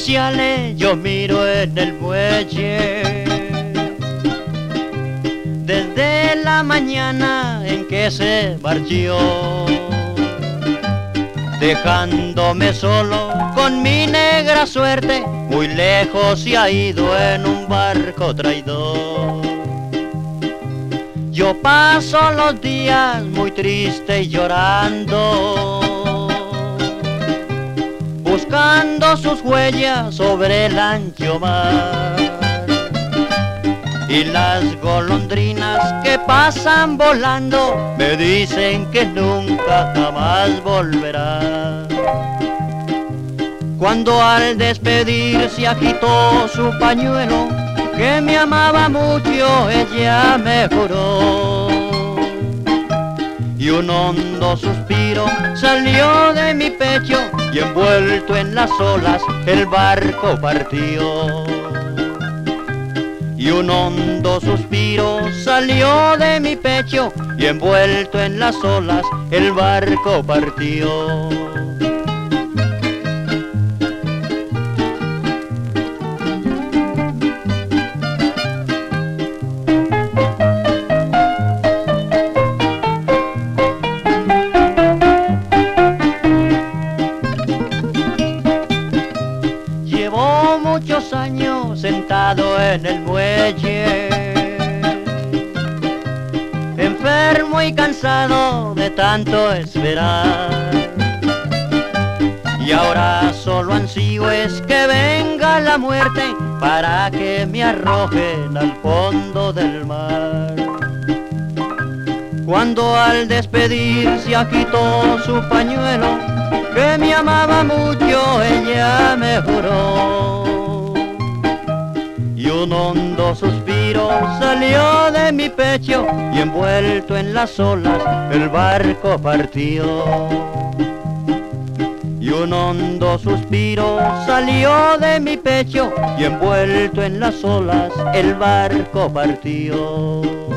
oficiales yo miro en el muelle. Desde la mañana en que se marchó, dejándome solo con mi negra suerte, muy lejos se ha ido en un barco traidor. Yo paso los días muy triste y llorando, buscando sus huellas sobre el ancho mar. Y las golondrinas que pasan volando me dicen que nunca jamás volverá. Cuando al despedirse agitó su pañuelo, que me amaba mucho, ella me juró. Y un hondo suspiro salió de mi pecho y envuelto en las olas el barco partió. Y un hondo suspiro salió de mi pecho y envuelto en las olas el barco partió. Llevo muchos años sentado en el muelle, enfermo y cansado de tanto esperar. Y ahora solo ansío es que venga la muerte para que me arrojen al fondo del mar. Cuando al despedirse agitó su pañuelo, que me amaba mucho, ella me juró. Y un hondo suspiro salió de mi pecho y envuelto en las olas el barco partió. Y un hondo suspiro salió de mi pecho y envuelto en las olas el barco partió.